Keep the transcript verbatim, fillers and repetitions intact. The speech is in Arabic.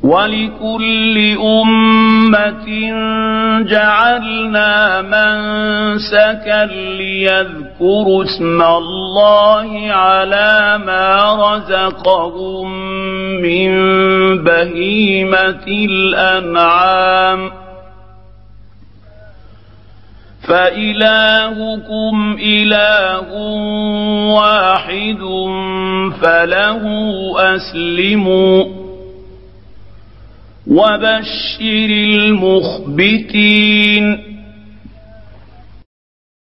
ولكل أمة جعلنا منسكا ليذكروا اسم الله على ما رزقهم من بهيمة الأنعام فإلهكم إله واحد فله أسلموا وبشر المخبتين